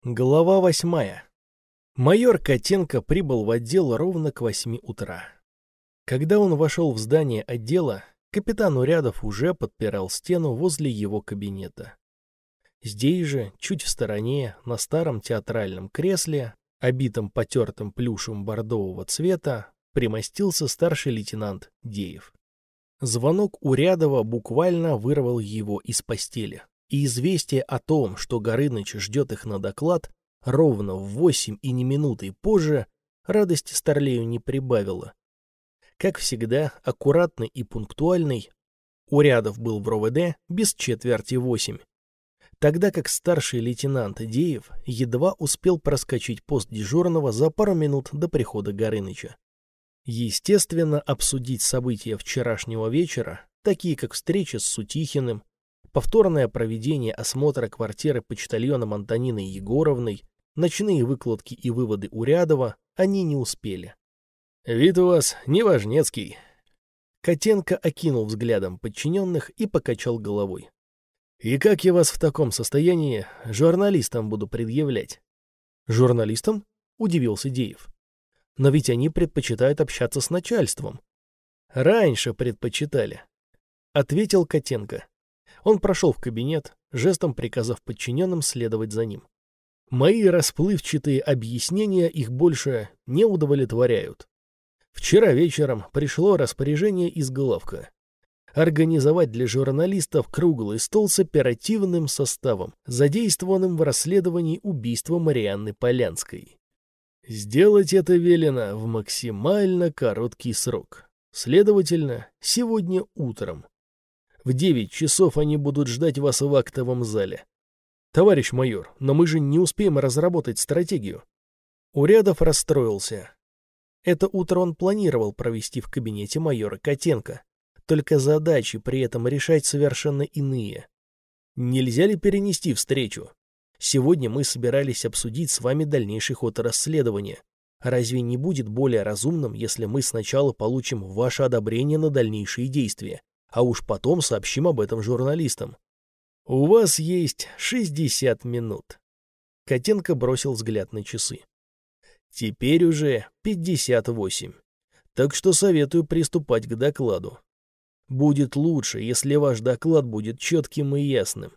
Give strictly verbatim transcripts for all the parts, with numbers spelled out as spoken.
Глава восьмая. Майор Котенко прибыл в отдел ровно к восьми утра. Когда он вошел в здание отдела, капитан Урядов уже подпирал стену возле его кабинета. Здесь же, чуть в стороне, на старом театральном кресле, обитом потертым плюшем бордового цвета, примостился старший лейтенант Деев. Звонок Урядова буквально вырвал его из постели. И известие о том, что Горыныч ждет их на доклад, ровно в восемь и не минутой позже, радости Старлею не прибавило. Как всегда, аккуратный и пунктуальный, Урядов был в РОВД без четверти восемь, тогда как старший лейтенант Деев едва успел проскочить пост дежурного за пару минут до прихода Горыныча. Естественно, обсудить события вчерашнего вечера, такие как встреча с Сутихиным, повторное проведение осмотра квартиры почтальоном Антониной Егоровной, ночные выкладки и выводы Урядова, они не успели. «Вид у вас неважнецкий». Котенко окинул взглядом подчиненных и покачал головой. «И как я вас в таком состоянии журналистам буду предъявлять?» «Журналистам?» — удивился Деев. «Но ведь они предпочитают общаться с начальством». «Раньше предпочитали», — ответил Котенко. Он прошел в кабинет, жестом приказав подчиненным следовать за ним. Мои расплывчатые объяснения их больше не удовлетворяют. Вчера вечером пришло распоряжение из главка. Организовать для журналистов круглый стол с оперативным составом, задействованным в расследовании убийства Марианны Полянской. Сделать это велено в максимально короткий срок. Следовательно, сегодня утром. В девять часов они будут ждать вас в актовом зале. Товарищ майор, но мы же не успеем разработать стратегию. Урядов расстроился. Это утро он планировал провести в кабинете майора Котенко. Только задачи при этом решать совершенно иные. Нельзя ли перенести встречу? Сегодня мы собирались обсудить с вами дальнейший ход расследования. Разве не будет более разумным, если мы сначала получим ваше одобрение на дальнейшие действия? А уж потом сообщим об этом журналистам. У вас есть шестьдесят минут. Котенко бросил взгляд на часы. Теперь уже пятьдесят восемь. Так что советую приступать к докладу. Будет лучше, если ваш доклад будет четким и ясным.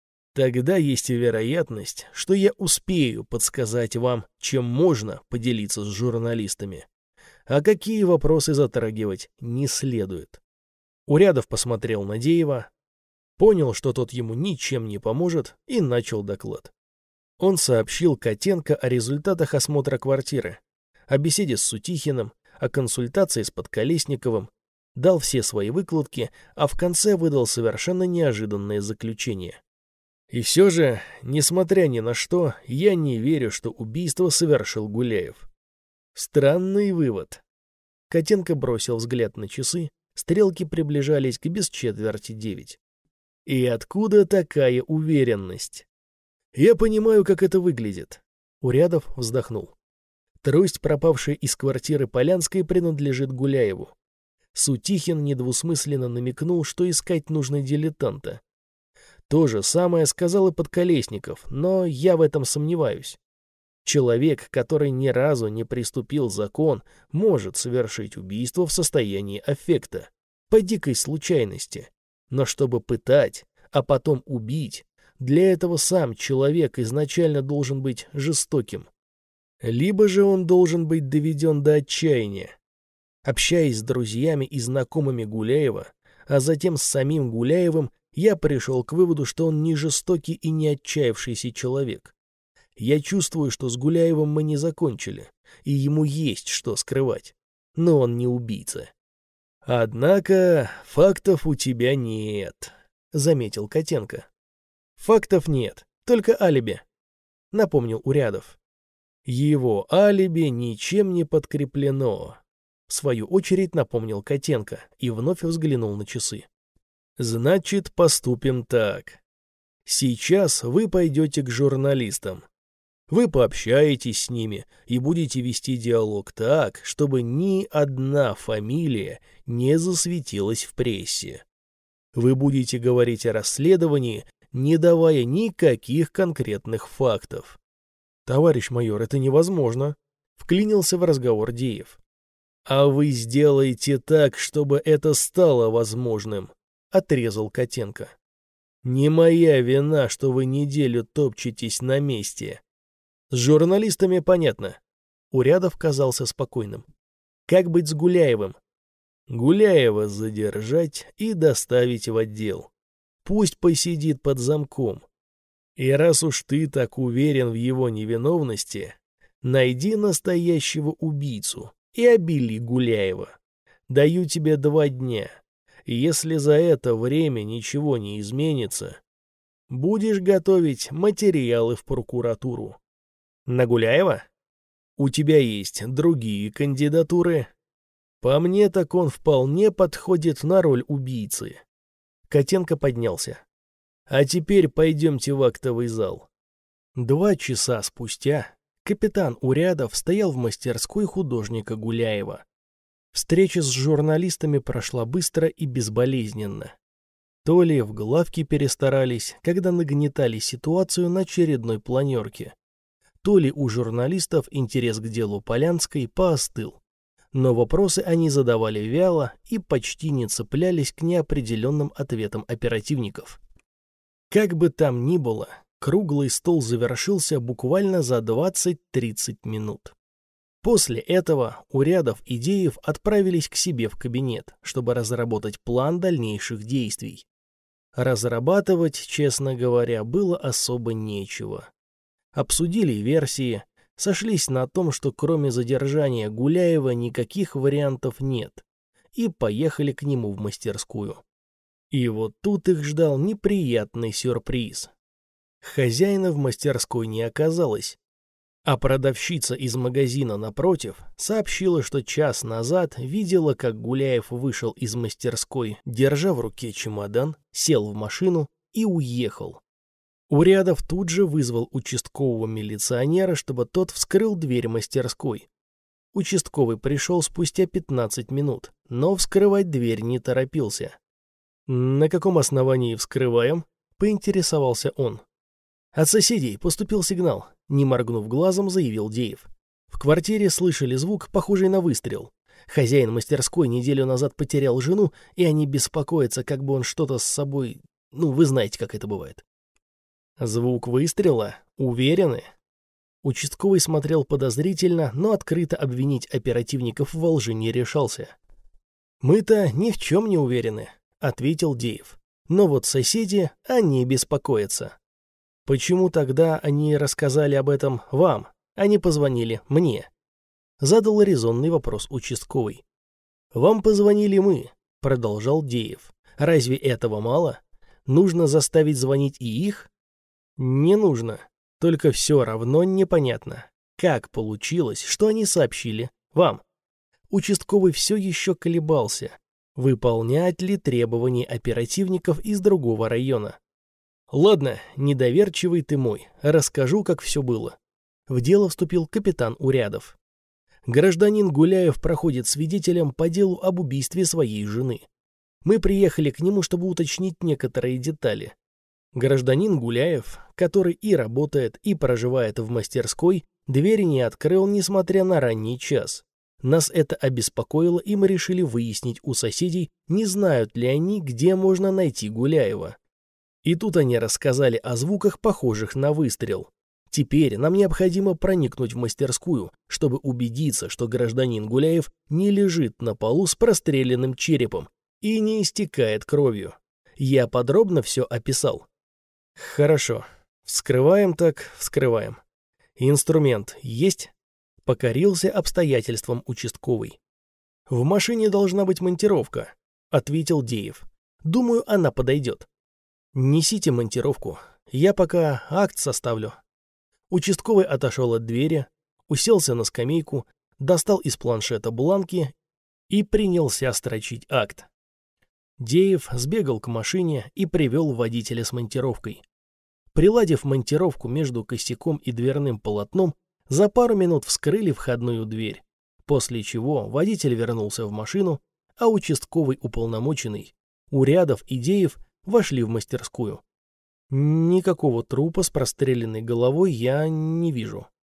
Тогда есть вероятность, что я успею подсказать вам, чем можно поделиться с журналистами. А какие вопросы затрагивать не следует. Урядов посмотрел на Деева, понял, что тот ему ничем не поможет, и начал доклад. Он сообщил Котенко о результатах осмотра квартиры, о беседе с Сутихиным, о консультации с Подколесниковым, дал все свои выкладки, а в конце выдал совершенно неожиданное заключение. И все же, несмотря ни на что, я не верю, что убийство совершил Гуляев. Странный вывод. Котенко бросил взгляд на часы. Стрелки приближались к без четверти девять. И откуда такая уверенность? Я понимаю, как это выглядит. Урядов вздохнул. Трость, пропавшая из квартиры Полянской, принадлежит Гуляеву. Сутихин недвусмысленно намекнул, что искать нужно дилетанта. То же самое сказал и Подколесников, но я в этом сомневаюсь. Человек, который ни разу не приступил закон, может совершить убийство в состоянии аффекта, по дикой случайности. Но чтобы пытать, а потом убить, для этого сам человек изначально должен быть жестоким. Либо же он должен быть доведен до отчаяния. Общаясь с друзьями и знакомыми Гуляева, а затем с самим Гуляевым, я пришел к выводу, что он не жестокий и не отчаявшийся человек. Я чувствую, что с Гуляевым мы не закончили, и ему есть что скрывать. Но он не убийца. Однако фактов у тебя нет, заметил Котенко. Фактов нет, только алиби, напомнил Урядов. Его алиби ничем не подкреплено, в свою очередь напомнил Котенко и вновь взглянул на часы. Значит, поступим так. Сейчас вы пойдете к журналистам. Вы пообщаетесь с ними и будете вести диалог так, чтобы ни одна фамилия не засветилась в прессе. Вы будете говорить о расследовании, не давая никаких конкретных фактов. «Товарищ майор, это невозможно», — вклинился в разговор Деев. «А вы сделаете так, чтобы это стало возможным», — отрезал Котенко. «Не моя вина, что вы неделю топчетесь на месте». «С журналистами понятно». Урядов казался спокойным. «Как быть с Гуляевым?» «Гуляева задержать и доставить в отдел. Пусть посидит под замком. И раз уж ты так уверен в его невиновности, найди настоящего убийцу и обели Гуляева. Даю тебе два дня. Если за это время ничего не изменится, будешь готовить материалы в прокуратуру». «На Гуляева? У тебя есть другие кандидатуры?» «По мне, так он вполне подходит на роль убийцы». Котенко поднялся. «А теперь пойдемте в актовый зал». Два часа спустя капитан Урядов стоял в мастерской художника Гуляева. Встреча с журналистами прошла быстро и безболезненно. То ли в главке перестарались, когда нагнетали ситуацию на очередной планерке, то ли у журналистов интерес к делу Полянской поостыл. Но вопросы они задавали вяло и почти не цеплялись к неопределенным ответам оперативников. Как бы там ни было, круглый стол завершился буквально за двадцать-тридцать минут. После этого Урядов и Деев отправились к себе в кабинет, чтобы разработать план дальнейших действий. Разрабатывать, честно говоря, было особо нечего. Обсудили версии, сошлись на том, что кроме задержания Гуляева никаких вариантов нет, и поехали к нему в мастерскую. И вот тут их ждал неприятный сюрприз. Хозяина в мастерской не оказалось, а продавщица из магазина напротив сообщила, что час назад видела, как Гуляев вышел из мастерской, держа в руке чемодан, сел в машину и уехал. Урядов тут же вызвал участкового милиционера, чтобы тот вскрыл дверь мастерской. Участковый пришел спустя пятнадцать минут, но вскрывать дверь не торопился. «На каком основании вскрываем?» — поинтересовался он. «От соседей поступил сигнал», — не моргнув глазом, заявил Деев. В квартире слышали звук, похожий на выстрел. Хозяин мастерской неделю назад потерял жену, и они беспокоятся, как бы он что-то с собой... Ну, вы знаете, как это бывает. «Звук выстрела? Уверены?» Участковый смотрел подозрительно, но открыто обвинить оперативников во лжи не решался. «Мы-то ни в чем не уверены», — ответил Деев. «Но вот соседи, они беспокоятся». «Почему тогда они рассказали об этом вам, а не позвонили мне?» Задал резонный вопрос участковый. «Вам позвонили мы», — продолжал Деев. «Разве этого мало? Нужно заставить звонить и их?» «Не нужно. Только все равно непонятно, как получилось, что они сообщили вам». Участковый все еще колебался, выполнять ли требования оперативников из другого района. «Ладно, недоверчивый ты мой, расскажу, как все было». В дело вступил капитан Урядов. Гражданин Гуляев проходит свидетелем по делу об убийстве своей жены. Мы приехали к нему, чтобы уточнить некоторые детали. Гражданин Гуляев, который и работает, и проживает в мастерской, двери не открыл, несмотря на ранний час. Нас это обеспокоило, и мы решили выяснить у соседей, не знают ли они, где можно найти Гуляева. И тут они рассказали о звуках, похожих на выстрел. Теперь нам необходимо проникнуть в мастерскую, чтобы убедиться, что гражданин Гуляев не лежит на полу с простреленным черепом и не истекает кровью. Я подробно все описал. Хорошо. Вскрываем так вскрываем. Инструмент есть? Покорился обстоятельствам участковый. В машине должна быть монтировка, ответил Деев. Думаю, она подойдет. Несите монтировку. Я пока акт составлю. Участковый отошел от двери, уселся на скамейку, достал из планшета бланки и принялся строчить акт. Деев сбегал к машине и привел водителя с монтировкой. Приладив монтировку между косяком и дверным полотном, за пару минут вскрыли входную дверь, после чего водитель вернулся в машину, а участковый уполномоченный, Урядов и Деев вошли в мастерскую. «Никакого трупа с простреленной головой я не вижу»,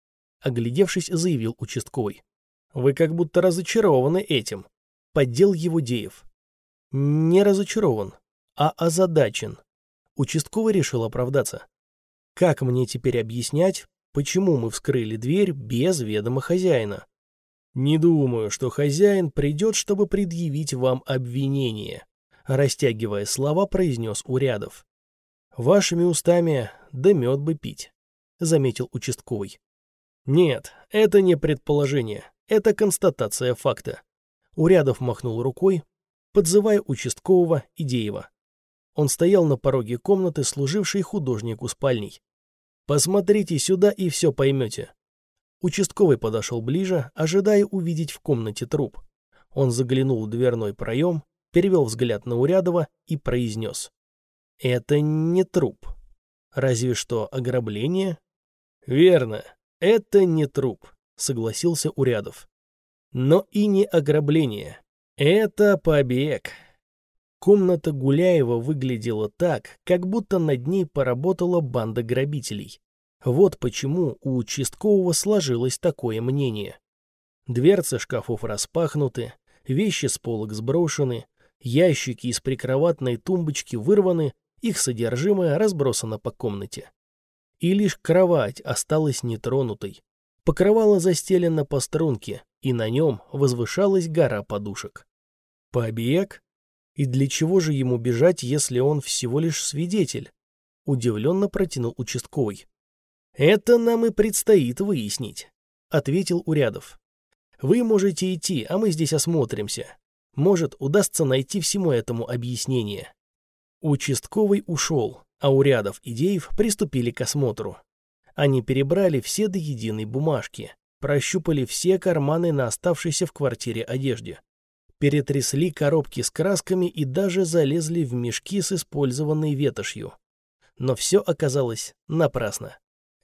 Оглядевшись, заявил участковый. Вы как будто разочарованы этим. Поддел его Деев. Не разочарован, а озадачен. Участковый решил оправдаться. Как мне теперь объяснять, почему мы вскрыли дверь без ведома хозяина? Не думаю, что хозяин придет, чтобы предъявить вам обвинение, растягивая слова, произнес Урядов. Вашими устами да мед бы пить, заметил участковый. Нет, это не предположение, это констатация факта. Урядов махнул рукой, подзывая участкового и Деева. Он стоял на пороге комнаты, служившей художнику спальней. «Посмотрите сюда и все поймете». Участковый подошел ближе, ожидая увидеть в комнате труп. Он заглянул в дверной проем, перевел взгляд на Урядова и произнес. «Это не труп. Разве что ограбление?» «Верно, это не труп», — согласился Урядов. «Но и не ограбление. Это побег». Комната Гуляева выглядела так, как будто над ней поработала банда грабителей. Вот почему у участкового сложилось такое мнение. Дверцы шкафов распахнуты, вещи с полок сброшены, ящики из прикроватной тумбочки вырваны, их содержимое разбросано по комнате. И лишь кровать осталась нетронутой. Покрывало застелено по струнке, и на нем возвышалась гора подушек. Побег? И для чего же ему бежать, если он всего лишь свидетель? Удивленно протянул участковый. Это нам и предстоит выяснить, ответил Урядов. Вы можете идти, а мы здесь осмотримся. Может, удастся найти всему этому объяснение. Участковый ушел, а Урядов и Деев приступили к осмотру. Они перебрали все до единой бумажки, прощупали все карманы на оставшейся в квартире одежде. Перетрясли коробки с красками и даже залезли в мешки с использованной ветошью. Но все оказалось напрасно.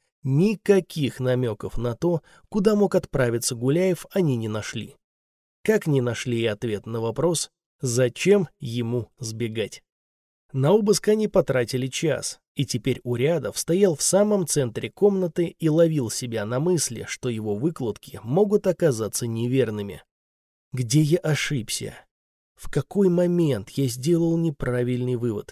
Никаких намеков на то, куда мог отправиться Гуляев, они не нашли. Как не нашли и ответ на вопрос, зачем ему сбегать. На обыск они потратили час, и теперь Урядов стоял в самом центре комнаты и ловил себя на мысли, что его выкладки могут оказаться неверными. Где я ошибся? В какой момент я сделал неправильный вывод?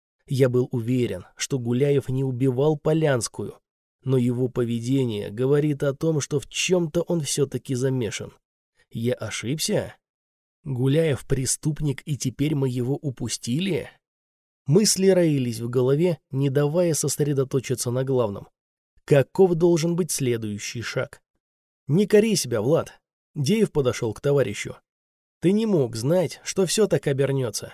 Я был уверен, что Гуляев не убивал Полянскую, но его поведение говорит о том, что в чем-то он все-таки замешан. Я ошибся? Гуляев преступник, и теперь мы его упустили? Мысли роились в голове, не давая сосредоточиться на главном. Каков должен быть следующий шаг? Не кори себя, Влад. Деев подошел к товарищу. Ты не мог знать, что все так обернется.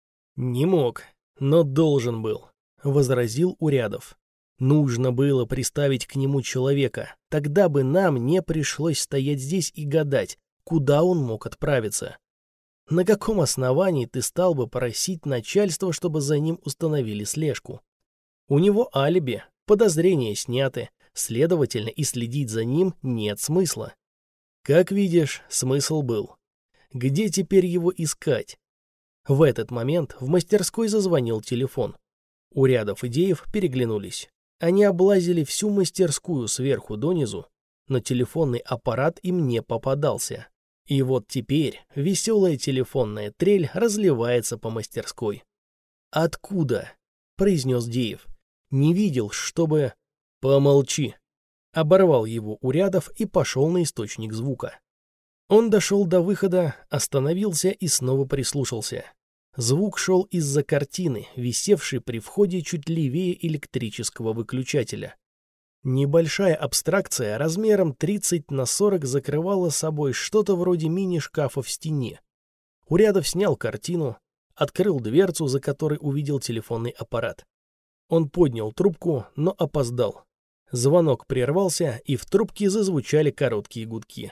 Не мог, но должен был, возразил Урядов. Нужно было приставить к нему человека, тогда бы нам не пришлось стоять здесь и гадать, куда он мог отправиться. На каком основании ты стал бы просить начальство, чтобы за ним установили слежку? У него алиби, подозрения сняты, следовательно, и следить за ним нет смысла. Как видишь, смысл был. Где теперь его искать? В этот момент в мастерской зазвонил телефон. Урядов и Деев переглянулись. Они облазили всю мастерскую сверху донизу, но телефонный аппарат им не попадался. И вот теперь веселая телефонная трель разливается по мастерской. «Откуда?» — произнес Деев. «Не видел, чтобы...» «Помолчи!» — оборвал его Урядов и пошел на источник звука. Он дошел до выхода, остановился и снова прислушался. Звук шел из-за картины, висевшей при входе чуть левее электрического выключателя. Небольшая абстракция размером тридцать на сорок закрывала собой что-то вроде мини-шкафа в стене. Урядов снял картину, открыл дверцу, за которой увидел телефонный аппарат. Он поднял трубку, но опоздал. Звонок прервался, и в трубке зазвучали короткие гудки.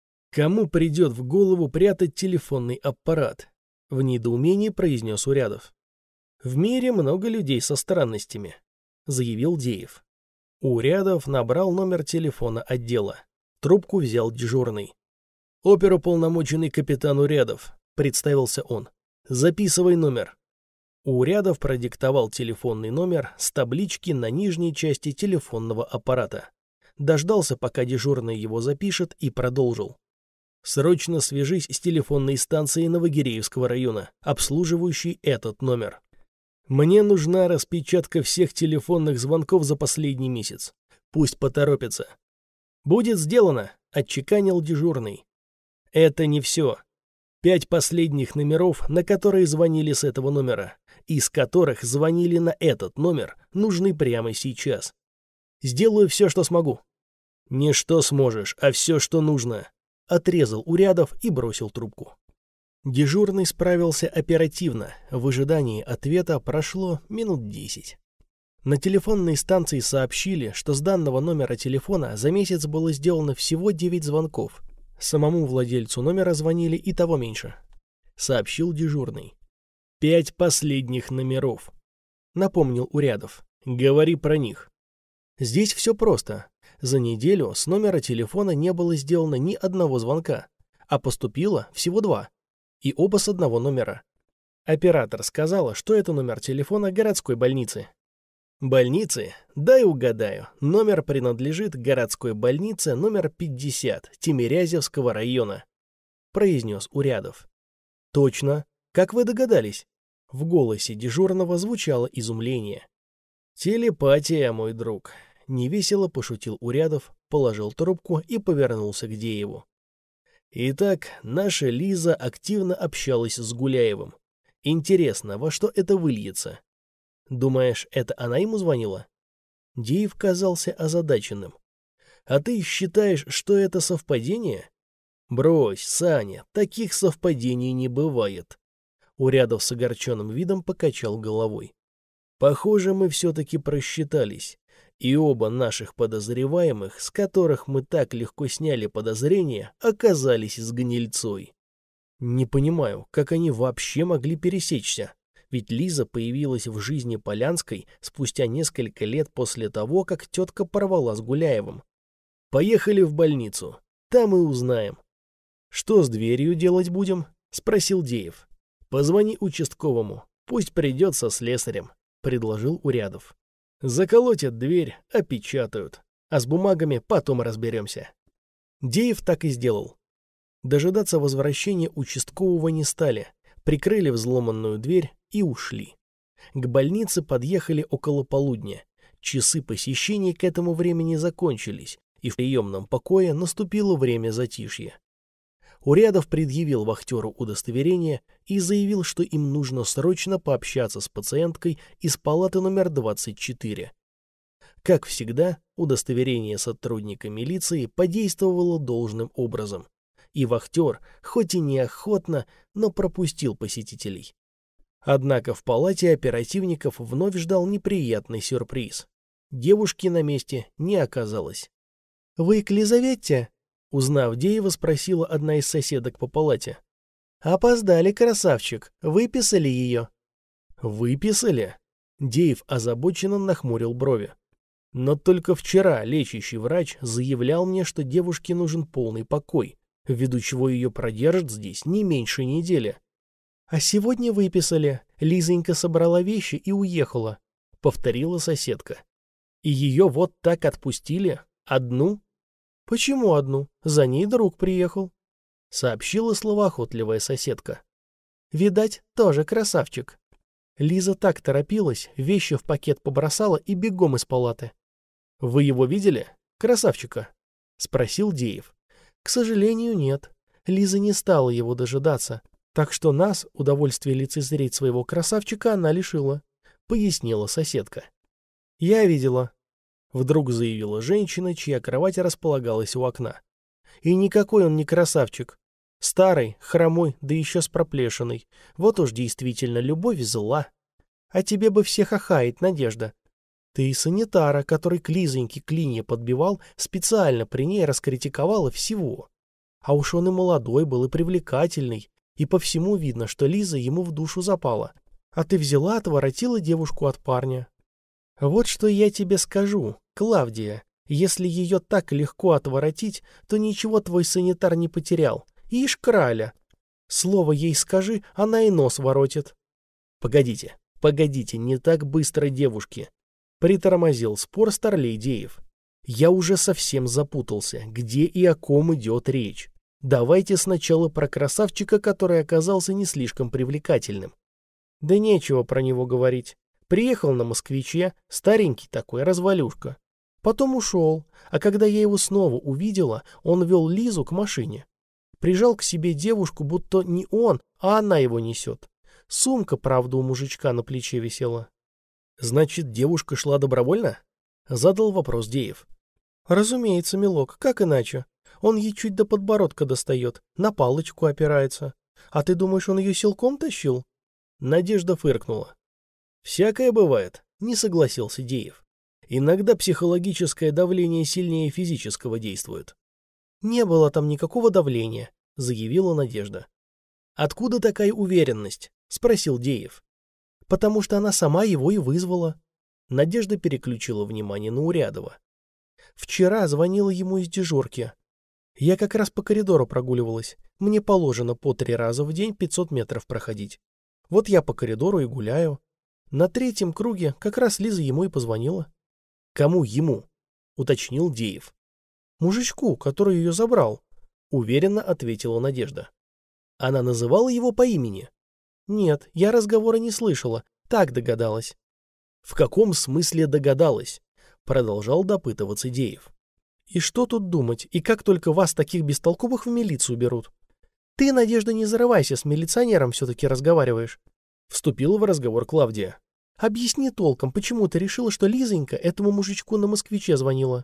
Кому придет в голову прятать телефонный аппарат? В недоумении произнес Урядов. В мире много людей со странностями, заявил Деев. Урядов набрал номер телефона отдела. Трубку взял дежурный. «Оперуполномоченный капитан Урядов», — представился он. «Записывай номер». Урядов продиктовал телефонный номер с таблички на нижней части телефонного аппарата. дождался, пока дежурный его запишет, и продолжил. «Срочно свяжись с телефонной станцией Новогиреевского района, обслуживающей этот номер. Мне нужна распечатка всех телефонных звонков за последний месяц. Пусть поторопятся». «Будет сделано», — отчеканил дежурный. «Это не все. Пять последних номеров, на которые звонили с этого номера, из которых звонили на этот номер, нужны прямо сейчас. Сделаю все, что смогу». «Не что сможешь, а все, что нужно», — отрезал Урядов и бросил трубку. Дежурный справился оперативно. В ожидании ответа прошло минут десять. На телефонной станции сообщили, что с данного номера телефона за месяц было сделано всего девять звонков. Самому владельцу номера звонили и того меньше. Сообщил дежурный. «Пять последних номеров», — напомнил Урядов. «Говори про них». Здесь все просто. За неделю с номера телефона не было сделано ни одного звонка, а поступило всего два. И оба с одного номера. Оператор сказала, что это номер телефона городской больницы. «Больницы? Дай угадаю. Номер принадлежит городской больнице номер пятьдесят Тимирязевского района», — произнес Урядов. «Точно. Как вы догадались?» В голосе дежурного звучало изумление. «Телепатия, мой друг», — невесело пошутил Урядов, положил трубку и повернулся к Дееву. «Итак, наша Лиза активно общалась с Гуляевым. Интересно, во что это выльется? Думаешь, это она ему звонила?» Деев казался озадаченным. «А ты считаешь, что это совпадение?» «Брось, Саня, таких совпадений не бывает». Урядов с огорченным видом покачал головой. «Похоже, мы все-таки просчитались. И оба наших подозреваемых, с которых мы так легко сняли подозрения, оказались с гнильцой. Не понимаю, как они вообще могли пересечься. Ведь Лиза появилась в жизни Полянской спустя несколько лет после того, как тетка порвала с Гуляевым. Поехали в больницу, там и узнаем». «Что с дверью делать будем?» — спросил Деев. «Позвони участковому, пусть придет со слесарем», — предложил Урядов. «Заколотят дверь, опечатают, а с бумагами потом разберемся». Деев так и сделал. Дожидаться возвращения участкового не стали, прикрыли взломанную дверь и ушли. К больнице подъехали около полудня. Часы посещений к этому времени закончились, и в приемном покое наступило время затишья. Урядов предъявил вахтеру удостоверение и заявил, что им нужно срочно пообщаться с пациенткой из палаты номер двадцать четыре. Как всегда, удостоверение сотрудника милиции подействовало должным образом, и вахтер, хоть и неохотно, но пропустил посетителей. Однако в палате оперативников вновь ждал неприятный сюрприз. Девушки на месте не оказалось. «Вы к Лизавете?» Узнав Деева, спросила одна из соседок по палате. «Опоздали, красавчик. Выписали ее». «Выписали?» Деев озабоченно нахмурил брови. «Но только вчера лечащий врач заявлял мне, что девушке нужен полный покой, ввиду чего ее продержат здесь не меньше недели». «А сегодня выписали. Лизонька собрала вещи и уехала», — повторила соседка. «И ее вот так отпустили? Одну?» «Почему одну? За ней друг приехал», — сообщила словоохотливая соседка. «Видать, тоже красавчик». Лиза так торопилась, вещи в пакет побросала и бегом из палаты. «Вы его видели? Красавчика?» — спросил Деев. «К сожалению, нет. Лиза не стала его дожидаться, так что нас, удовольствие лицезреть своего красавчика, она лишила», — пояснила соседка. «Я видела», — вдруг заявила женщина, чья кровать располагалась у окна. «И никакой он не красавчик. Старый, хромой, да еще с проплешиной. Вот уж действительно любовь зла. А тебе бы всех охаять, Надежда. Ты и санитара, который к Лизоньке клинья подбивал, специально при ней раскритиковала всего. А уж он и молодой был, и привлекательный, и по всему видно, что Лиза ему в душу запала. А ты взяла, отворотила девушку от парня. Вот что я тебе скажу, Клавдия. Если ее так легко отворотить, то ничего твой санитар не потерял. Ишь, краля. Слово ей скажи, она и нос воротит». «Погодите, погодите, не так быстро, девушки», — притормозил спор старлей Деев. Я уже совсем запутался, где и о ком идет речь. Давайте сначала про красавчика, который оказался не слишком привлекательным. Да нечего про него говорить. Приехал на москвиче, старенький такой, развалюшка. Потом ушел, а когда я его снова увидела, он вел Лизу к машине. Прижал к себе девушку, будто не он, а она его несет. Сумка, правда, у мужичка на плече висела. Значит, девушка шла добровольно? Задал вопрос Деев. Разумеется, милок, как иначе? Он ей чуть до подбородка достает, на палочку опирается. А ты думаешь, он ее силком тащил? Надежда фыркнула. Всякое бывает, не согласился Деев. Иногда психологическое давление сильнее физического действует. Не было там никакого давления, заявила Надежда. Откуда такая уверенность? Спросил Деев. Потому что она сама его и вызвала. Надежда переключила внимание на Урядова. Вчера звонила ему из дежурки. Я как раз по коридору прогуливалась. Мне положено по три раза в день пятьсот метров проходить. Вот я по коридору и гуляю. На третьем круге как раз Лиза ему и позвонила. Кому ему? Уточнил Деев. Мужичку, который ее забрал. Уверенно ответила Надежда. Она называла его по имени? Нет, я разговора не слышала. Так догадалась. В каком смысле догадалась? Продолжал допытываться Деев. И что тут думать, и как только вас, таких бестолковых, в милицию берут? Ты, Надежда, не зарывайся, с милиционером все-таки разговариваешь. Вступила в разговор Клавдия. Объясни толком, почему ты решила, что Лизонька этому мужичку на москвиче звонила?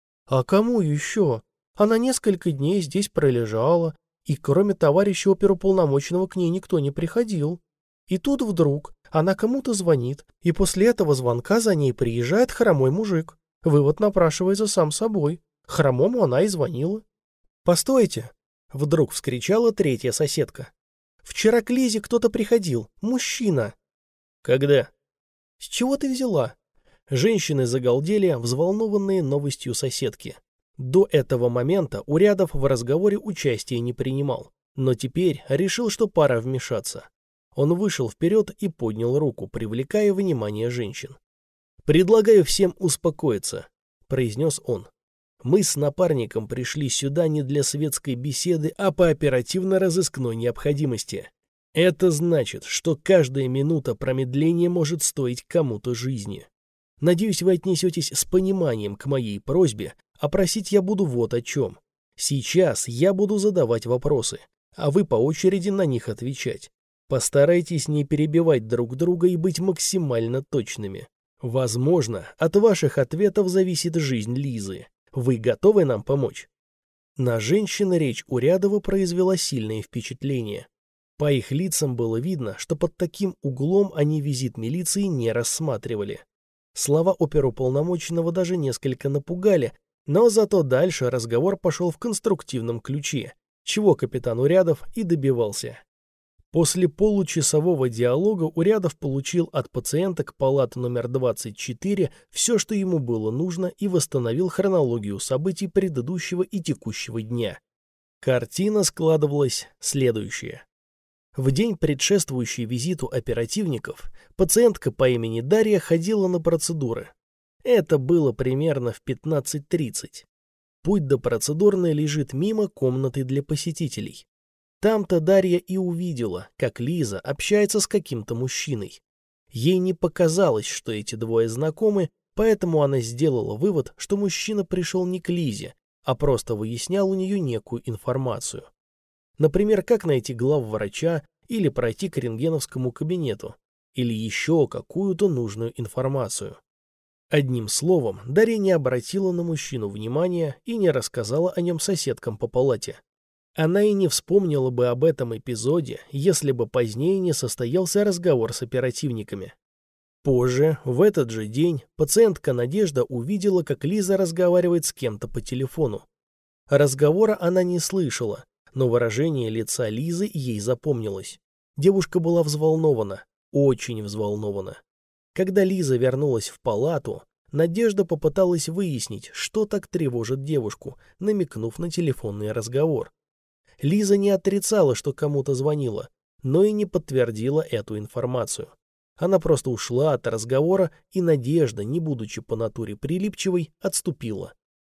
А кому еще? Она несколько дней здесь пролежала, и кроме товарища оперуполномоченного к ней никто не приходил. И тут вдруг она кому-то звонит, и после этого звонка за ней приезжает хромой мужик. Вывод напрашивается сам собой. Хромому она и звонила. «Постойте!» — вдруг вскричала третья соседка. «Вчера к Лизе кто-то приходил. Мужчина!» «Когда?» «С чего ты взяла?» Женщины загалдели, взволнованные новостью соседки. До этого момента Урядов в разговоре участия не принимал, но теперь решил, что пора вмешаться. Он вышел вперед и поднял руку, привлекая внимание женщин. «Предлагаю всем успокоиться», — произнес он. «Мы с напарником пришли сюда не для светской беседы, а по оперативно-розыскной необходимости. Это значит, что каждая минута промедления может стоить кому-то жизни. Надеюсь, вы отнесетесь с пониманием к моей просьбе, а просить я буду вот о чем. Сейчас я буду задавать вопросы, а вы по очереди на них отвечать. Постарайтесь не перебивать друг друга и быть максимально точными. Возможно, от ваших ответов зависит жизнь Лизы. Вы готовы нам помочь?» На женщин речь Урядова произвела сильное впечатление. По их лицам было видно, что под таким углом они визит милиции не рассматривали. Слова оперуполномоченного даже несколько напугали, но зато дальше разговор пошел в конструктивном ключе, чего капитан Урядов и добивался. После получасового диалога Урядов получил от пациенток палаты номер двадцать четыре все, что ему было нужно, и восстановил хронологию событий предыдущего и текущего дня. Картина складывалась следующая. В день, предшествующий визиту оперативников, пациентка по имени Дарья ходила на процедуры. Это было примерно в пятнадцать тридцать. Путь до процедурной лежит мимо комнаты для посетителей. Там-то Дарья и увидела, как Лиза общается с каким-то мужчиной. Ей не показалось, что эти двое знакомы, поэтому она сделала вывод, что мужчина пришел не к Лизе, а просто выяснял у нее некую информацию. Например, как найти главврача или пройти к рентгеновскому кабинету, или еще какую-то нужную информацию. Одним словом, Дарья не обратила на мужчину внимания и не рассказала о нем соседкам по палате. Она и не вспомнила бы об этом эпизоде, если бы позднее не состоялся разговор с оперативниками. Позже, в этот же день, пациентка Надежда увидела, как Лиза разговаривает с кем-то по телефону. Разговора она не слышала, но выражение лица Лизы ей запомнилось. Девушка была взволнована, очень взволнована. Когда Лиза вернулась в палату, Надежда попыталась выяснить, что так тревожит девушку, намекнув на телефонный разговор. Лиза не отрицала, что кому-то звонила, но и не подтвердила эту информацию. Она просто ушла от разговора, и Надежда, не будучи по натуре прилипчивой, отступила.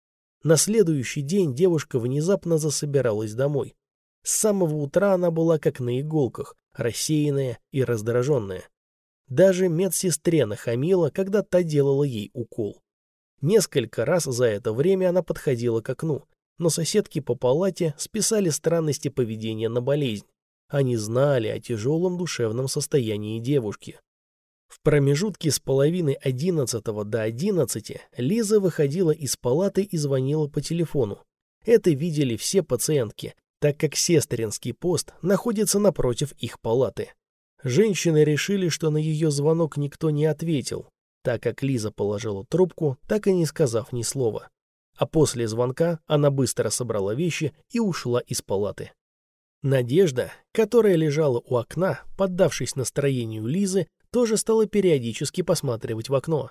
На следующий день девушка внезапно засобиралась домой. С самого утра она была как на иголках, рассеянная и раздраженная. Даже медсестре нахамила, когда та делала ей укол. Несколько раз за это время она подходила к окну, но соседки по палате списали странности поведения на болезнь. Они знали о тяжелом душевном состоянии девушки. В промежутке с половины одиннадцатого до одиннадцати Лиза выходила из палаты и звонила по телефону. Это видели все пациентки, так как сестринский пост находится напротив их палаты. Женщины решили, что на ее звонок никто не ответил, так как Лиза положила трубку, так и не сказав ни слова. А после звонка она быстро собрала вещи и ушла из палаты. Надежда, которая лежала у окна, поддавшись настроению Лизы, тоже стала периодически посматривать в окно.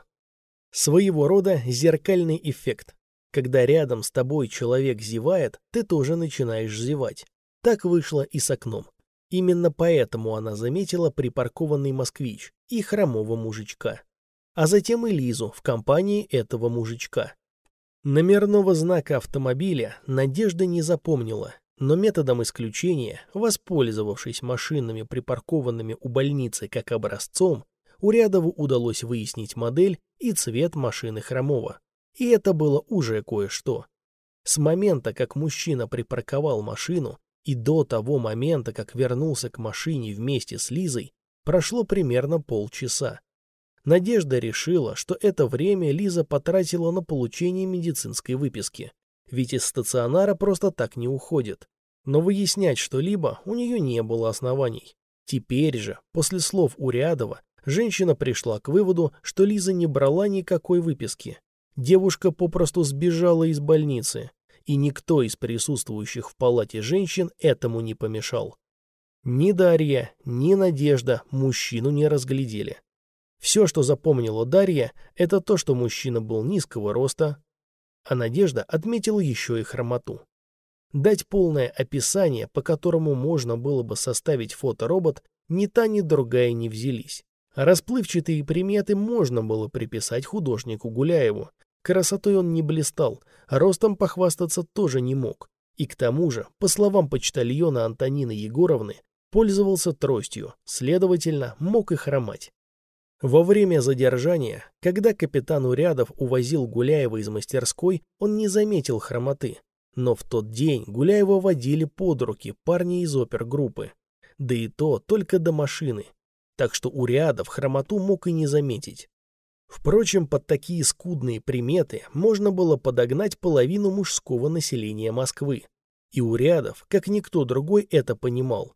Своего рода зеркальный эффект. Когда рядом с тобой человек зевает, ты тоже начинаешь зевать. Так вышло и с окном. Именно поэтому она заметила припаркованный москвич и хромого мужичка. А затем и Лизу в компании этого мужичка. Номерного знака автомобиля Надежда не запомнила, но методом исключения, воспользовавшись машинами, припаркованными у больницы как образцом, Урядову удалось выяснить модель и цвет машины хромого. И это было уже кое-что. С момента, как мужчина припарковал машину, и до того момента, как вернулся к машине вместе с Лизой, прошло примерно полчаса. Надежда решила, что это время Лиза потратила на получение медицинской выписки, ведь из стационара просто так не уходит. Но выяснять что-либо у нее не было оснований. Теперь же, после слов Урядова, женщина пришла к выводу, что Лиза не брала никакой выписки. Девушка попросту сбежала из больницы, и никто из присутствующих в палате женщин этому не помешал. Ни Дарья, ни Надежда мужчину не разглядели. Все, что запомнила Дарья, это то, что мужчина был низкого роста, а Надежда отметила еще и хромоту. Дать полное описание, по которому можно было бы составить фоторобот, ни та, ни другая не взялись. Расплывчатые приметы можно было приписать художнику Гуляеву. Красотой он не блистал, а ростом похвастаться тоже не мог. И к тому же, по словам почтальона Антонины Егоровны, пользовался тростью, следовательно, мог и хромать. Во время задержания, когда капитан Урядов увозил Гуляева из мастерской, он не заметил хромоты. Но в тот день Гуляева водили под руки парни из опергруппы. Да и то только до машины. Так что Урядов хромоту мог и не заметить. Впрочем, под такие скудные приметы можно было подогнать половину мужского населения Москвы. И Урядов, как никто другой, это понимал.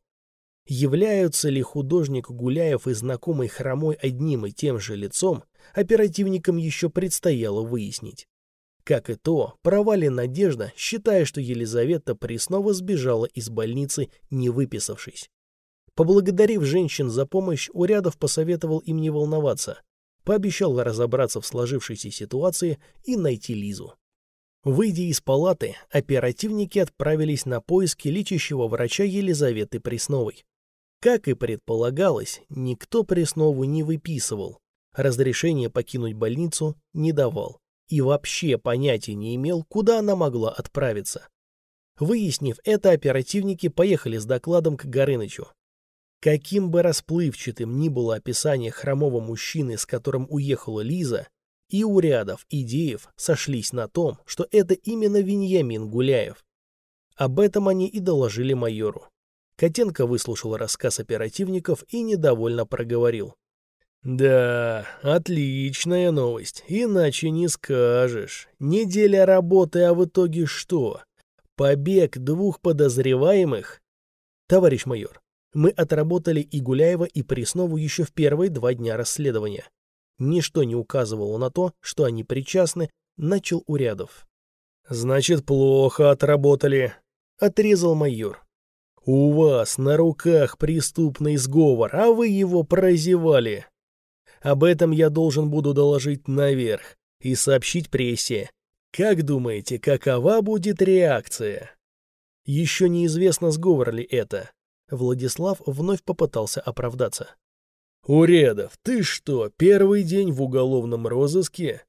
Являются ли художник Гуляев и знакомый хромой одним и тем же лицом, оперативникам еще предстояло выяснить. Как и то, права ли Надежда, считая, что Елизавета Преснова сбежала из больницы, не выписавшись. Поблагодарив женщин за помощь, Урядов посоветовал им не волноваться. Пообещал разобраться в сложившейся ситуации и найти Лизу. Выйдя из палаты, оперативники отправились на поиски лечащего врача Елизаветы Пресновой. Как и предполагалось, никто Преснову не выписывал, разрешение покинуть больницу не давал и вообще понятия не имел, куда она могла отправиться. Выяснив это, оперативники поехали с докладом к Горынычу. Каким бы расплывчатым ни было описание хромого мужчины, с которым уехала Лиза, и Урядов, и Деев сошлись на том, что это именно Вениамин Гуляев. Об этом они и доложили майору. Котенко выслушал рассказ оперативников и недовольно проговорил. «Да, отличная новость, иначе не скажешь. Неделя работы, а в итоге что? Побег двух подозреваемых? Товарищ майор, мы отработали и Гуляева, и Преснову еще в первые два дня расследования. Ничто не указывало на то, что они причастны, начал Урядов. «Значит, плохо отработали», — отрезал майор. «У вас на руках преступный сговор, а вы его прозевали. Об этом я должен буду доложить наверх и сообщить прессе. Как думаете, какова будет реакция?» Еще неизвестно, сговор ли это. Владислав вновь попытался оправдаться. «Урядов, ты что, первый день в уголовном розыске?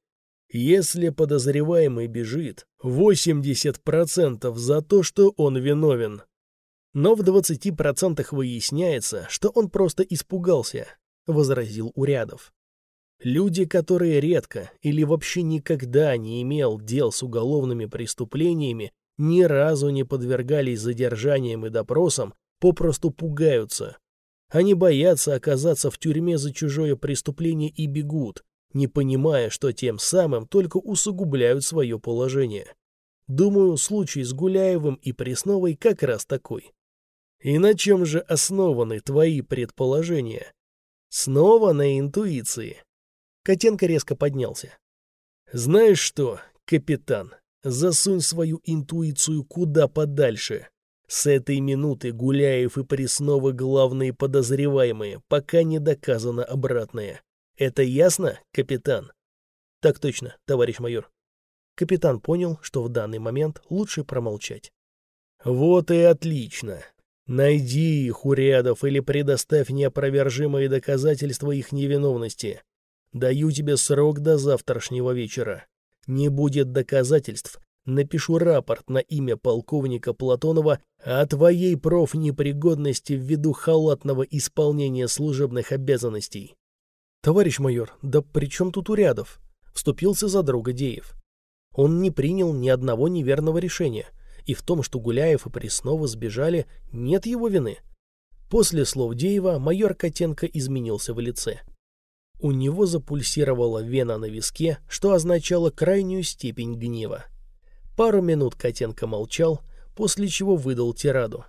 Если подозреваемый бежит, восемьдесят процентов за то, что он виновен. Но в двадцати процентах выясняется, что он просто испугался, возразил Урядов. Люди, которые редко или вообще никогда не имел дел с уголовными преступлениями, ни разу не подвергались задержаниям и допросам, попросту пугаются. Они боятся оказаться в тюрьме за чужое преступление и бегут, не понимая, что тем самым только усугубляют свое положение. Думаю, случай с Гуляевым и Пресновой как раз такой. И на чем же основаны твои предположения? Снова на интуиции. Котенко резко поднялся. Знаешь что, капитан, засунь свою интуицию куда подальше. С этой минуты Гуляев и Преснова главные подозреваемые, пока не доказано обратное. Это ясно, капитан? Так точно, товарищ майор. Капитан понял, что в данный момент лучше промолчать. Вот и отлично. Найди их, Урядов, или предоставь неопровержимые доказательства их невиновности. Даю тебе срок до завтрашнего вечера. Не будет доказательств, напишу рапорт на имя полковника Платонова о твоей профнепригодности ввиду халатного исполнения служебных обязанностей. Товарищ майор, да при чем тут Урядов? Вступился за друга Деев. Он не принял ни одного неверного решения, и в том, что Гуляев и Преснова сбежали, нет его вины. После слов Деева майор Котенко изменился в лице. У него запульсировала вена на виске, что означало крайнюю степень гнева. Пару минут Котенко молчал, после чего выдал тираду.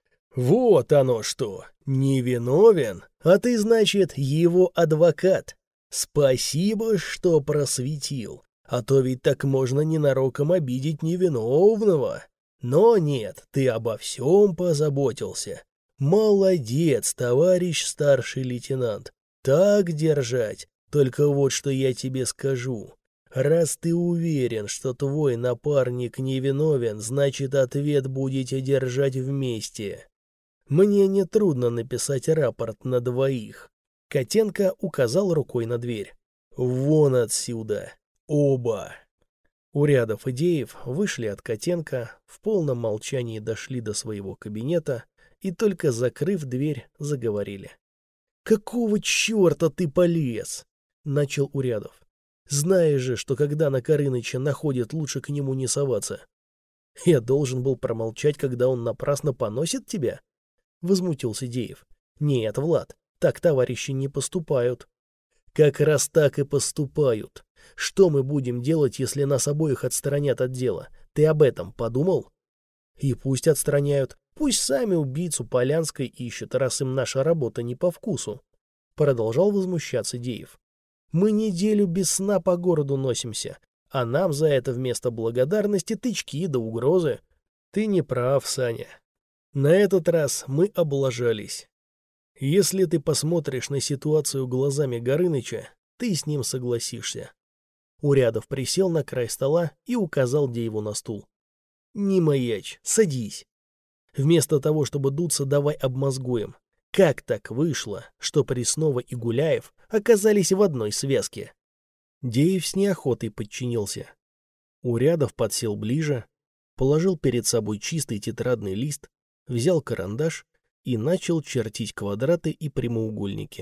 «Вот оно что! Невиновен, а ты, значит, его адвокат. Спасибо, что просветил, а то ведь так можно ненароком обидеть невиновного. Но нет, ты обо всем позаботился. Молодец, товарищ старший лейтенант. Так держать. Только вот что я тебе скажу. Раз ты уверен, что твой напарник невиновен, значит, ответ будете держать вместе. Мне нетрудно написать рапорт на двоих». Котенко указал рукой на дверь. «Вон отсюда. Оба». Урядов и Деев вышли от Котенко, в полном молчании дошли до своего кабинета и, только закрыв дверь, заговорили. «Какого черта ты полез?» — начал Урядов. «Знаешь же, что когда на Корыныча находят, лучше к нему не соваться. Я должен был промолчать, когда он напрасно поносит тебя?» — возмутился Деев. «Нет, Влад, так товарищи не поступают». «Как раз так и поступают. Что мы будем делать, если нас обоих отстранят от дела? Ты об этом подумал?» «И пусть отстраняют. Пусть сами убийцу Полянской ищут, раз им наша работа не по вкусу», — продолжал возмущаться Деев. «Мы неделю без сна по городу носимся, а нам за это вместо благодарности тычки да угрозы». «Ты не прав, Саня. На этот раз мы облажались. Если ты посмотришь на ситуацию глазами Горыныча, ты с ним согласишься». Урядов присел на край стола и указал Дееву на стул. «Не маячь, садись. Вместо того, чтобы дуться, давай обмозгуем. Как так вышло, что Преснова и Гуляев оказались в одной связке?» Деев с неохотой подчинился. Урядов подсел ближе, положил перед собой чистый тетрадный лист, взял карандаш и начал чертить квадраты и прямоугольники.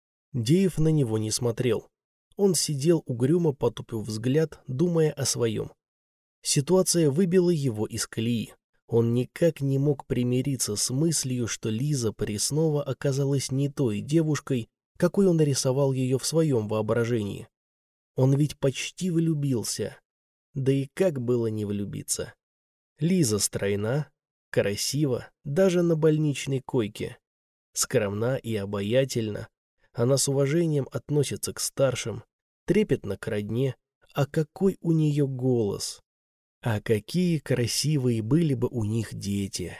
Деев на него не смотрел. Он сидел угрюмо, потупив взгляд, думая о своем. Ситуация выбила его из колеи. Он никак не мог примириться с мыслью, что Лиза Преснова оказалась не той девушкой, какой он нарисовал ее в своем воображении. Он ведь почти влюбился. Да и как было не влюбиться? Лиза стройна, красива, даже на больничной койке. Скромна и обаятельна. Она с уважением относится к старшим, трепетна к родне. А какой у нее голос! А какие красивые были бы у них дети!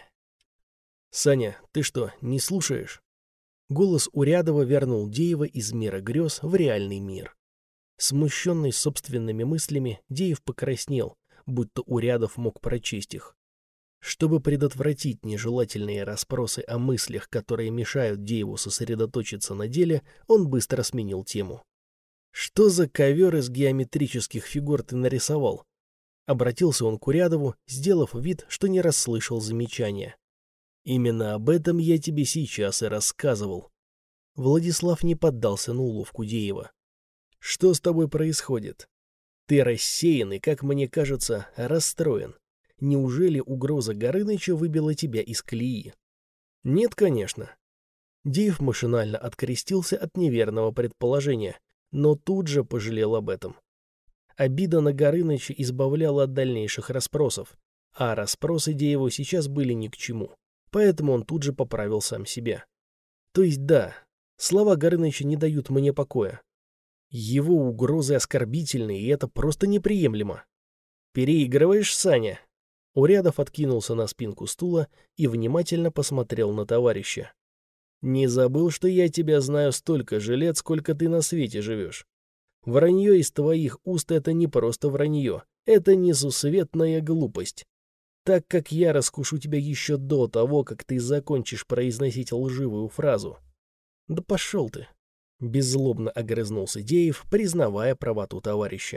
«Саня, ты что, не слушаешь?» Голос Урядова вернул Деева из мира грез в реальный мир. Смущенный собственными мыслями, Деев покраснел, будто Урядов мог прочесть их. Чтобы предотвратить нежелательные расспросы о мыслях, которые мешают Дееву сосредоточиться на деле, он быстро сменил тему. Что за ковер из геометрических фигур ты нарисовал? Обратился он к Урядову, сделав вид, что не расслышал замечания. Именно об этом я тебе сейчас и рассказывал. Владислав не поддался на уловку Деева. Что с тобой происходит? Ты рассеян и, как мне кажется, расстроен. Неужели угроза Горыныча выбила тебя из колеи? Нет, конечно. Деев машинально открестился от неверного предположения, но тут же пожалел об этом. Обида на Горыныча избавляла от дальнейших расспросов, а расспросы Дееву сейчас были ни к чему, поэтому он тут же поправил сам себя. То есть да, слова Горыныча не дают мне покоя. Его угрозы оскорбительны, и это просто неприемлемо. Переигрываешь, Саня? Урядов откинулся на спинку стула и внимательно посмотрел на товарища. Не забыл, что я тебя знаю столько же лет, сколько ты на свете живешь. Вранье из твоих уст — это не просто вранье, это несусветная глупость. Так как я раскушу тебя еще до того, как ты закончишь произносить лживую фразу. Да пошел ты! Беззлобно огрызнулся Деев, признавая правоту товарища.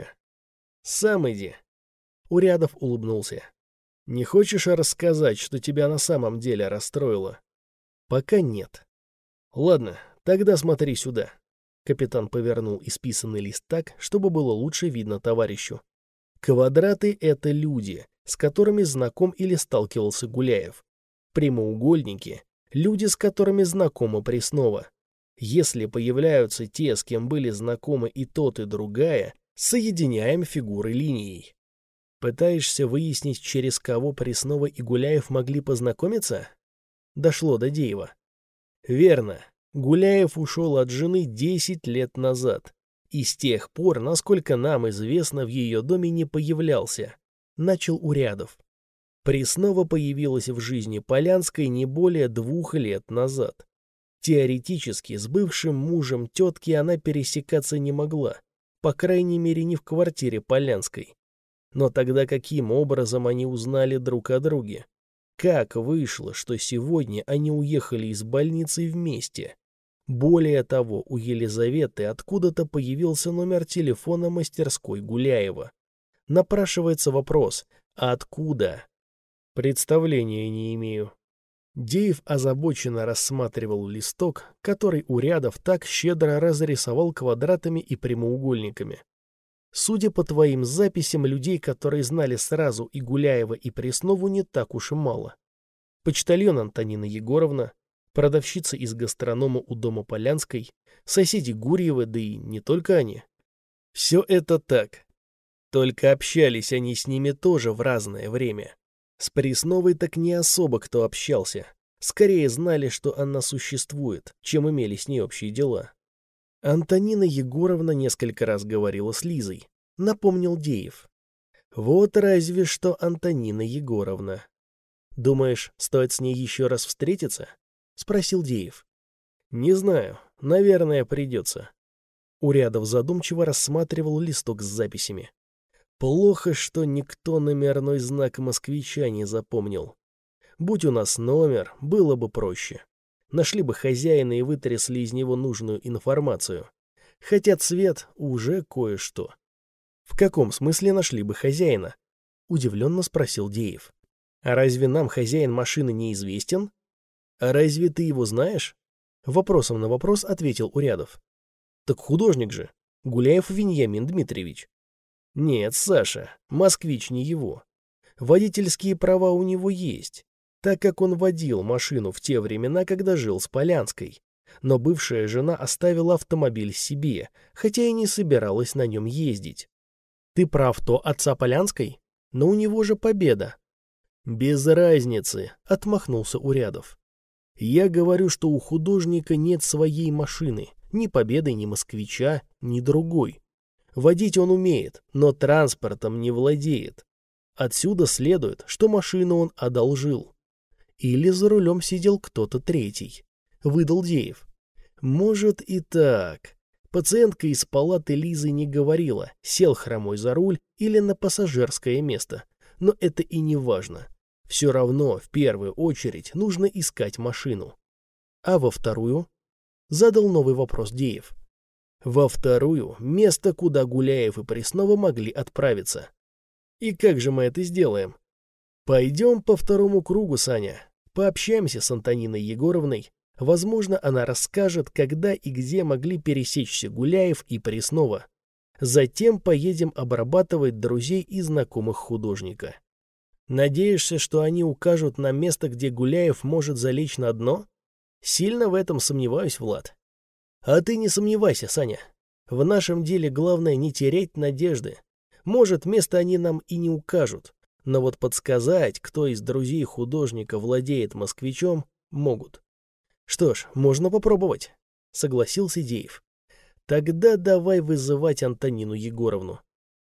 Сам иди. Урядов улыбнулся. Не хочешь рассказать, что тебя на самом деле расстроило? Пока нет. Ладно, тогда смотри сюда. Капитан повернул исписанный лист так, чтобы было лучше видно товарищу. Квадраты — это люди, с которыми знаком или сталкивался Гуляев. Прямоугольники — люди, с которыми знакома Преснова. Если появляются те, с кем были знакомы и тот, и другая, соединяем фигуры линией. Пытаешься выяснить, через кого Преснова и Гуляев могли познакомиться? Дошло до Деева. Верно. Гуляев ушел от жены десять лет назад. И с тех пор, насколько нам известно, в ее доме не появлялся. Начал Урядов. Преснова появилась в жизни Полянской не более двух лет назад. Теоретически, с бывшим мужем тетки она пересекаться не могла. По крайней мере, не в квартире Полянской. Но тогда каким образом они узнали друг о друге? Как вышло, что сегодня они уехали из больницы вместе? Более того, у Елизаветы откуда-то появился номер телефона мастерской Гуляева. Напрашивается вопрос, а откуда? Представления не имею. Деев озабоченно рассматривал листок, который Урядов так щедро разрисовал квадратами и прямоугольниками. Судя по твоим записям, людей, которые знали сразу и Гуляева, и Преснову, не так уж и мало. Почтальон Антонина Егоровна, продавщица из гастронома у дома Полянской, соседи Гурьевы, да и не только они. Все это так. Только общались они с ними тоже в разное время. С Пресновой так не особо кто общался. Скорее знали, что она существует, чем имели с ней общие дела. Антонина Егоровна несколько раз говорила с Лизой, напомнил Деев. Вот разве что Антонина Егоровна. Думаешь, стоит с ней еще раз встретиться? Спросил Деев. Не знаю, наверное, придется. Урядов задумчиво рассматривал листок с записями. Плохо, что никто номерной знак москвича не запомнил. Будь у нас номер, было бы проще. Нашли бы хозяина и вытрясли из него нужную информацию. Хотя цвет уже кое-что. В каком смысле нашли бы хозяина? Удивленно спросил Деев. А разве нам хозяин машины неизвестен? А разве ты его знаешь? Вопросом на вопрос ответил Урядов. Так художник же. Гуляев Вениамин Дмитриевич. Нет, Саша, москвич не его. Водительские права у него есть, так как он водил машину в те времена, когда жил с Полянской. Но бывшая жена оставила автомобиль себе, хотя и не собиралась на нем ездить. Ты прав, то отца Полянской, но у него же Победа. Без разницы, отмахнулся Урядов. Я говорю, что у художника нет своей машины, ни Победы, ни Москвича, ни другой. Водить он умеет, но транспортом не владеет. Отсюда следует, что машину он одолжил. Или за рулем сидел кто-то третий. Выдал Деев. Может и так. Пациентка из палаты Лизы не говорила, сел хромой за руль или на пассажирское место. Но это и не важно. Все равно, в первую очередь, нужно искать машину. А во вторую? Задал новый вопрос Деев. Во вторую — место, куда Гуляев и Преснова могли отправиться. И как же мы это сделаем? Пойдем по второму кругу, Саня. Пообщаемся с Антониной Егоровной. Возможно, она расскажет, когда и где могли пересечься Гуляев и Преснова. Затем поедем обрабатывать друзей и знакомых художника. Надеешься, что они укажут нам место, где Гуляев может залечь на дно? Сильно в этом сомневаюсь, Влад. А ты не сомневайся, Саня. В нашем деле главное не терять надежды. Может, место они нам и не укажут, но вот подсказать, кто из друзей художника владеет москвичом, могут. Что ж, можно попробовать, согласился Деев. Тогда давай вызывать Антонину Егоровну.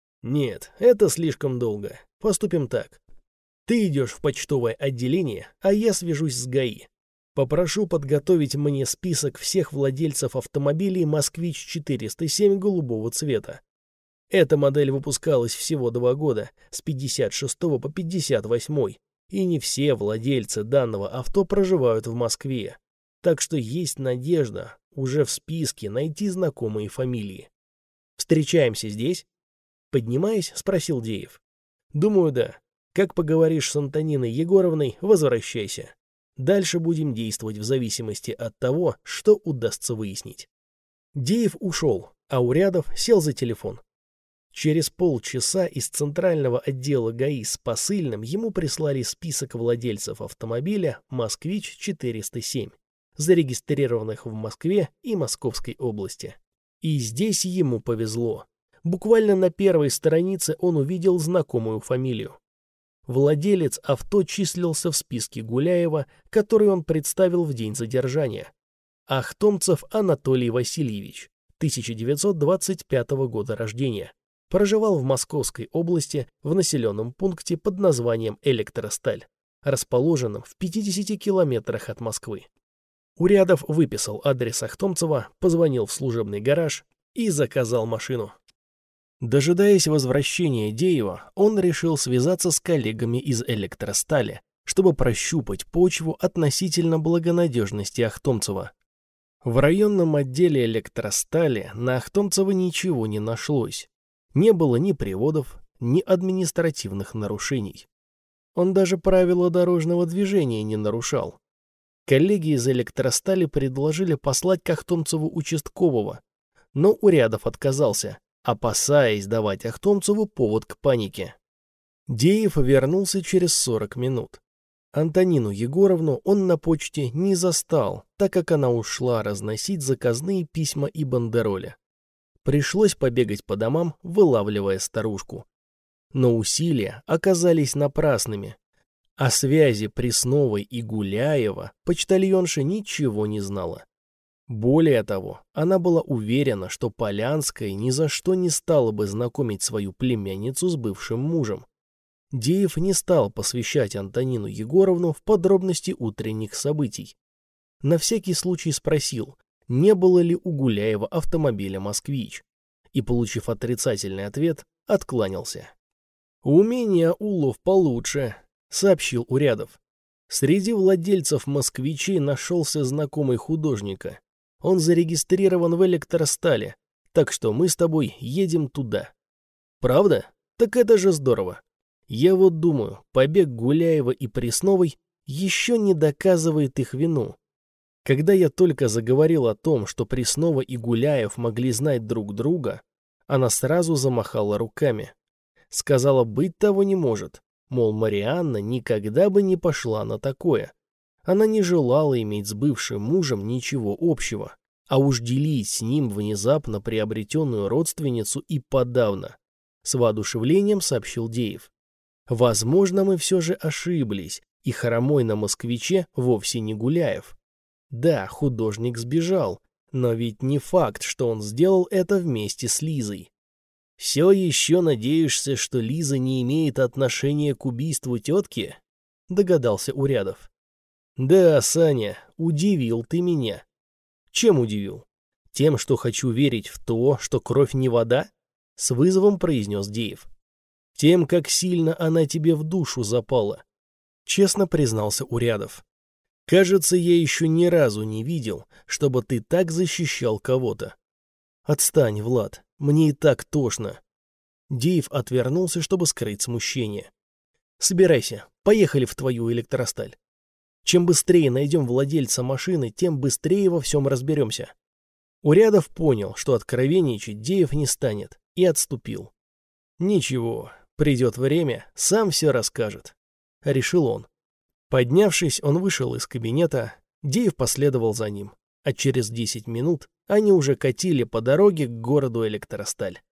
Нет, это слишком долго. Поступим так. Ты идешь в почтовое отделение, а я свяжусь с ГАИ. Попрошу подготовить мне список всех владельцев автомобилей «Москвич четыреста семь» голубого цвета. Эта модель выпускалась всего два года, с пятьдесят шестого по пятьдесят восьмой, и не все владельцы данного авто проживают в Москве. Так что есть надежда уже в списке найти знакомые фамилии. Встречаемся здесь? Поднимаясь, спросил Деев. Думаю, да. Как поговоришь с Антониной Егоровной, возвращайся. Дальше будем действовать в зависимости от того, что удастся выяснить. Деев ушел, а Урядов сел за телефон. Через полчаса из центрального отдела ГАИ с посыльным ему прислали список владельцев автомобиля «Москвич четыреста семь», зарегистрированных в Москве и Московской области. И здесь ему повезло. Буквально на первой странице он увидел знакомую фамилию. Владелец авто числился в списке Гуляева, который он представил в день задержания. Ахтомцев Анатолий Васильевич, тысяча девятьсот двадцать пятого года рождения. Проживал в Московской области в населенном пункте под названием Электросталь, расположенном в пятидесяти километрах от Москвы. Урядов выписал адрес Ахтомцева, позвонил в служебный гараж и заказал машину. Дожидаясь возвращения Деева, он решил связаться с коллегами из Электростали, чтобы прощупать почву относительно благонадежности Ахтомцева. В районном отделе Электростали на Ахтомцева ничего не нашлось. Не было ни приводов, ни административных нарушений. Он даже правила дорожного движения не нарушал. Коллеги из Электростали предложили послать к Ахтомцеву участкового, но Урядов отказался, опасаясь давать Ахтомцеву повод к панике. Деев вернулся через сорок минут. Антонину Егоровну он на почте не застал, так как она ушла разносить заказные письма и бандероли. Пришлось побегать по домам, вылавливая старушку. Но усилия оказались напрасными. О связи Пресновой и Гуляева почтальонша ничего не знала. Более того, она была уверена, что Полянская ни за что не стала бы знакомить свою племянницу с бывшим мужем. Деев не стал посвящать Антонину Егоровну в подробности утренних событий. На всякий случай спросил, не было ли у Гуляева автомобиля «Москвич», и, получив отрицательный ответ, откланялся. «У меня улов получше», — сообщил Урядов. «Среди владельцев «Москвичей» нашелся знакомый художника. Он зарегистрирован в Электростале, так что мы с тобой едем туда». «Правда? Так это же здорово. Я вот думаю, побег Гуляева и Пресновой еще не доказывает их вину. Когда я только заговорил о том, что Преснова и Гуляев могли знать друг друга, она сразу замахала руками. Сказала, быть того не может, мол, Марианна никогда бы не пошла на такое. Она не желала иметь с бывшим мужем ничего общего, а уж делить с ним внезапно приобретенную родственницу и подавно. С воодушевлением сообщил Деев. Возможно, мы все же ошиблись, и хромой на «Москвиче» вовсе не Гуляев. Да, художник сбежал, но ведь не факт, что он сделал это вместе с Лизой. «Все еще надеешься, что Лиза не имеет отношения к убийству тетки?» — догадался Урядов. «Да, Саня, удивил ты меня». «Чем удивил? Тем, что хочу верить в то, что кровь не вода?» — с вызовом произнес Деев. «Тем, как сильно она тебе в душу запала», — честно признался Урядов. «Кажется, я еще ни разу не видел, чтобы ты так защищал кого-то». «Отстань, Влад, мне и так тошно». Деев отвернулся, чтобы скрыть смущение. «Собирайся, поехали в твою электросталь. Чем быстрее найдем владельца машины, тем быстрее во всем разберемся». Урядов понял, что откровенничать Деев не станет, и отступил. «Ничего, придет время, сам все расскажет», — решил он. Поднявшись, он вышел из кабинета, Деев последовал за ним, а через десять минут они уже катили по дороге к городу Электросталь.